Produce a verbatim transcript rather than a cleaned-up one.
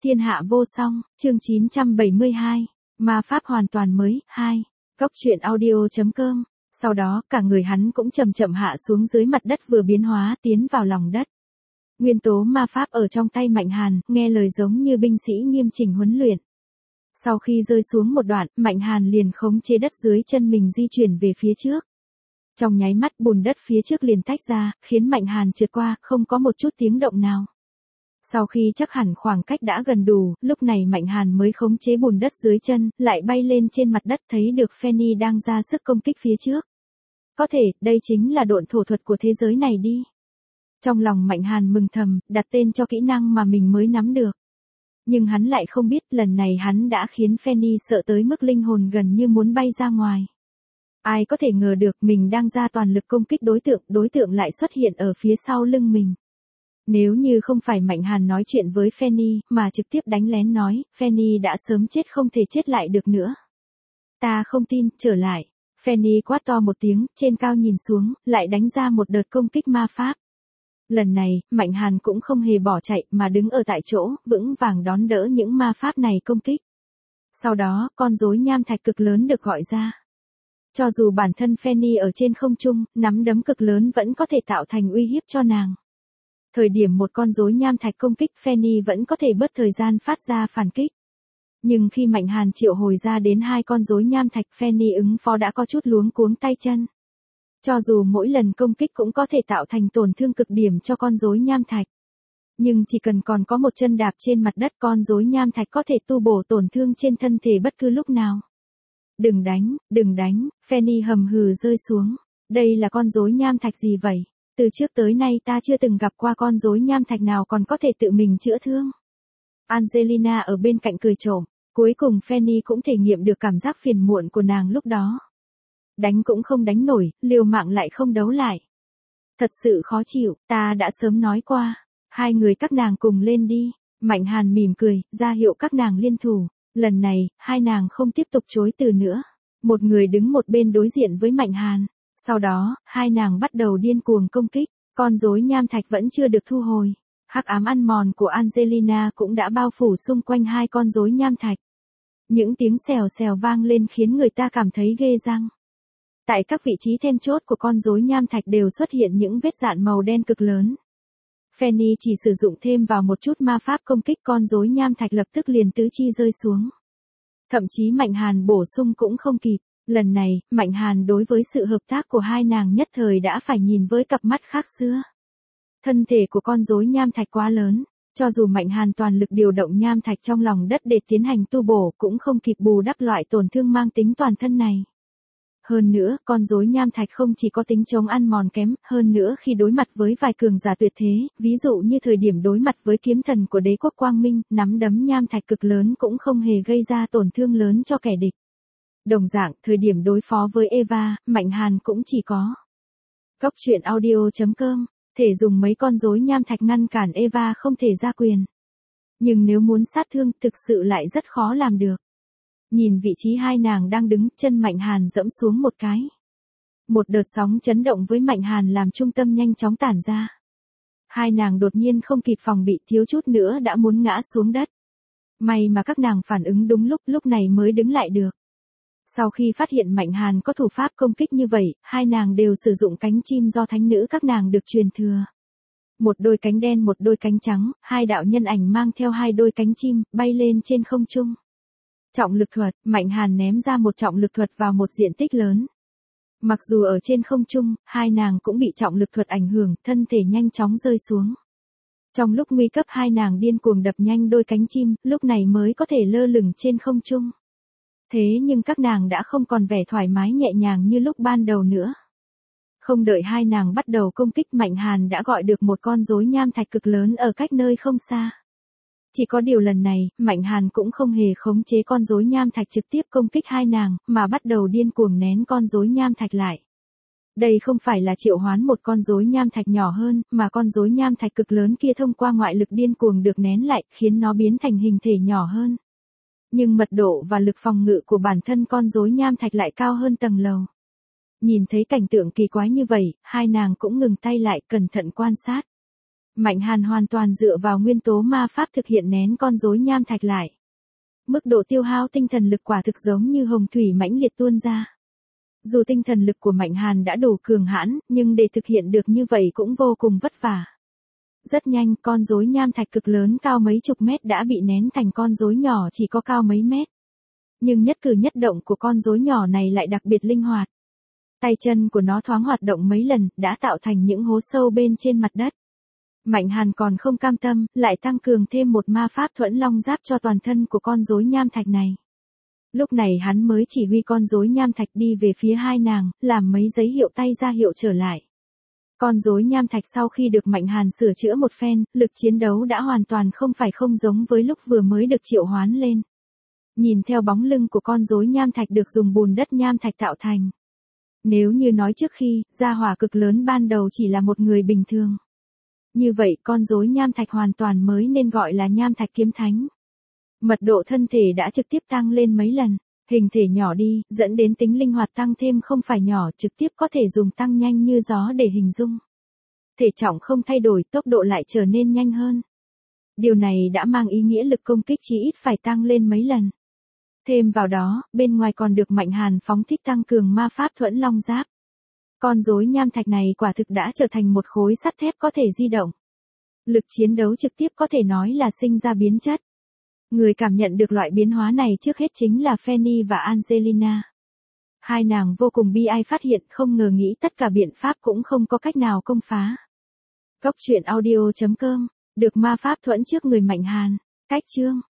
Thiên hạ vô song, chương chín trăm bảy mươi hai, ma pháp hoàn toàn mới, hai. Cốc truyện audio chấm com. Sau đó, cả người hắn cũng chậm chậm hạ xuống dưới mặt đất vừa biến hóa tiến vào lòng đất. Nguyên tố ma pháp ở trong tay Mạnh Hàn, nghe lời giống như binh sĩ nghiêm chỉnh huấn luyện. Sau khi rơi xuống một đoạn, Mạnh Hàn liền khống chế đất dưới chân mình di chuyển về phía trước. Trong nháy mắt bùn đất phía trước liền tách ra, khiến Mạnh Hàn trượt qua, không có một chút tiếng động nào. Sau khi chắc hẳn khoảng cách đã gần đủ, lúc này Mạnh Hàn mới khống chế bùn đất dưới chân, lại bay lên trên mặt đất thấy được Fanny đang ra sức công kích phía trước. Có thể, đây chính là độn thổ thuật của thế giới này đi. Trong lòng Mạnh Hàn mừng thầm, đặt tên cho kỹ năng mà mình mới nắm được. Nhưng hắn lại không biết lần này hắn đã khiến Fanny sợ tới mức linh hồn gần như muốn bay ra ngoài. Ai có thể ngờ được mình đang ra toàn lực công kích đối tượng, đối tượng lại xuất hiện ở phía sau lưng mình. Nếu như không phải Mạnh Hàn nói chuyện với Fanny, mà trực tiếp đánh lén nói, Fanny đã sớm chết không thể chết lại được nữa. Ta không tin, trở lại. Fanny quát to một tiếng, trên cao nhìn xuống, lại đánh ra một đợt công kích ma pháp. Lần này, Mạnh Hàn cũng không hề bỏ chạy, mà đứng ở tại chỗ, vững vàng đón đỡ những ma pháp này công kích. Sau đó, con rối nham thạch cực lớn được gọi ra. Cho dù bản thân Fanny ở trên không trung, nắm đấm cực lớn vẫn có thể tạo thành uy hiếp cho nàng. Thời điểm một con rối nham thạch công kích, Fanny vẫn có thể bớt thời gian phát ra phản kích. Nhưng khi Mạnh Hàn triệu hồi ra đến hai con rối nham thạch, Fanny ứng phó đã có chút luống cuống tay chân. Cho dù mỗi lần công kích cũng có thể tạo thành tổn thương cực điểm cho con rối nham thạch. Nhưng chỉ cần còn có một chân đạp trên mặt đất, con rối nham thạch có thể tu bổ tổn thương trên thân thể bất cứ lúc nào. Đừng đánh, đừng đánh, Fanny hầm hừ rơi xuống. Đây là con rối nham thạch gì vậy? Từ trước tới nay ta chưa từng gặp qua con rối nham thạch nào còn có thể tự mình chữa thương. Angelina ở bên cạnh cười trộm. Cuối cùng Fanny cũng thể nghiệm được cảm giác phiền muộn của nàng lúc đó. Đánh cũng không đánh nổi, liều mạng lại không đấu lại. Thật sự khó chịu, ta đã sớm nói qua. Hai người các nàng cùng lên đi. Mạnh Hàn mỉm cười, ra hiệu các nàng liên thủ. Lần này, hai nàng không tiếp tục chối từ nữa. Một người đứng một bên đối diện với Mạnh Hàn. Sau đó, hai nàng bắt đầu điên cuồng công kích. Con rối nham thạch vẫn chưa được thu hồi. Hắc ám ăn mòn của Angelina cũng đã bao phủ xung quanh hai con rối nham thạch. Những tiếng xèo xèo vang lên khiến người ta cảm thấy ghê răng. Tại các vị trí then chốt của con rối nham thạch đều xuất hiện những vết dạn màu đen cực lớn. Fanny chỉ sử dụng thêm vào một chút ma pháp công kích, con rối nham thạch lập tức liền tứ chi rơi xuống. Thậm chí Mạnh Hàn bổ sung cũng không kịp. Lần này, Mạnh Hàn đối với sự hợp tác của hai nàng nhất thời đã phải nhìn với cặp mắt khác xưa. Thân thể của con rối nham thạch quá lớn, cho dù Mạnh Hàn toàn lực điều động nham thạch trong lòng đất để tiến hành tu bổ cũng không kịp bù đắp loại tổn thương mang tính toàn thân này. Hơn nữa, con rối nham thạch không chỉ có tính chống ăn mòn kém, hơn nữa khi đối mặt với vài cường giả tuyệt thế, ví dụ như thời điểm đối mặt với kiếm thần của đế quốc Quang Minh, nắm đấm nham thạch cực lớn cũng không hề gây ra tổn thương lớn cho kẻ địch. Đồng dạng, thời điểm đối phó với Eva, Mạnh Hàn cũng chỉ có Cốc truyện audio chấm com, thể dùng mấy con rối nham thạch ngăn cản Eva không thể ra quyền. Nhưng nếu muốn sát thương, thực sự lại rất khó làm được. Nhìn vị trí hai nàng đang đứng, chân Mạnh Hàn dẫm xuống một cái. Một đợt sóng chấn động với Mạnh Hàn làm trung tâm nhanh chóng tản ra. Hai nàng đột nhiên không kịp phòng bị, thiếu chút nữa đã muốn ngã xuống đất. May mà các nàng phản ứng đúng lúc, lúc này mới đứng lại được. Sau khi phát hiện Mạnh Hàn có thủ pháp công kích như vậy, hai nàng đều sử dụng cánh chim do thánh nữ các nàng được truyền thừa. Một đôi cánh đen một đôi cánh trắng, hai đạo nhân ảnh mang theo hai đôi cánh chim, bay lên trên không trung. Trọng lực thuật, Mạnh Hàn ném ra một trọng lực thuật vào một diện tích lớn. Mặc dù ở trên không trung, hai nàng cũng bị trọng lực thuật ảnh hưởng, thân thể nhanh chóng rơi xuống. Trong lúc nguy cấp hai nàng điên cuồng đập nhanh đôi cánh chim, lúc này mới có thể lơ lửng trên không trung. Thế nhưng các nàng đã không còn vẻ thoải mái nhẹ nhàng như lúc ban đầu nữa. Không đợi hai nàng bắt đầu công kích, Mạnh Hàn đã gọi được một con rối nham thạch cực lớn ở cách nơi không xa. Chỉ có điều lần này, Mạnh Hàn cũng không hề khống chế con rối nham thạch trực tiếp công kích hai nàng, mà bắt đầu điên cuồng nén con rối nham thạch lại. Đây không phải là triệu hoán một con rối nham thạch nhỏ hơn, mà con rối nham thạch cực lớn kia thông qua ngoại lực điên cuồng được nén lại, khiến nó biến thành hình thể nhỏ hơn. Nhưng mật độ và lực phòng ngự của bản thân con rối nham thạch lại cao hơn tầng lầu. Nhìn thấy cảnh tượng kỳ quái như vậy, hai nàng cũng ngừng tay lại, cẩn thận quan sát. Mạnh Hàn hoàn toàn dựa vào nguyên tố ma pháp thực hiện nén con rối nham thạch lại. Mức độ tiêu hao tinh thần lực quả thực giống như hồng thủy mãnh liệt tuôn ra. Dù tinh thần lực của Mạnh Hàn đã đủ cường hãn, nhưng để thực hiện được như vậy cũng vô cùng vất vả. Rất nhanh, con rối nham thạch cực lớn cao mấy chục mét đã bị nén thành con rối nhỏ chỉ có cao mấy mét. Nhưng nhất cử nhất động của con rối nhỏ này lại đặc biệt linh hoạt. Tay chân của nó thoáng hoạt động mấy lần, đã tạo thành những hố sâu bên trên mặt đất. Mạnh Hàn còn không cam tâm, lại tăng cường thêm một ma pháp thuẫn long giáp cho toàn thân của con rối nham thạch này. Lúc này hắn mới chỉ huy con rối nham thạch đi về phía hai nàng, làm mấy giấy hiệu tay ra hiệu trở lại. Con rối nham thạch sau khi được Mạnh Hàn sửa chữa một phen, lực chiến đấu đã hoàn toàn không phải không giống với lúc vừa mới được triệu hoán lên. Nhìn theo bóng lưng của con rối nham thạch được dùng bùn đất nham thạch tạo thành. Nếu như nói trước khi, gia hỏa cực lớn ban đầu chỉ là một người bình thường. Như vậy con rối nham thạch hoàn toàn mới nên gọi là nham thạch kiếm thánh. Mật độ thân thể đã trực tiếp tăng lên mấy lần, hình thể nhỏ đi, dẫn đến tính linh hoạt tăng thêm không phải nhỏ, trực tiếp có thể dùng tăng nhanh như gió để hình dung. Thể trọng không thay đổi, tốc độ lại trở nên nhanh hơn. Điều này đã mang ý nghĩa lực công kích chí ít phải tăng lên mấy lần. Thêm vào đó, bên ngoài còn được Mạnh Hàn phóng thích tăng cường ma pháp thuẫn long giáp. Con rối nham thạch này quả thực đã trở thành một khối sắt thép có thể di động. Lực chiến đấu trực tiếp có thể nói là sinh ra biến chất. Người cảm nhận được loại biến hóa này trước hết chính là Fanny và Angelina. Hai nàng vô cùng bi ai phát hiện không ngờ nghĩ tất cả biện pháp cũng không có cách nào công phá. Góc truyện audio chấm com, được ma pháp thuẫn trước người Mạnh Hàn. Cách chương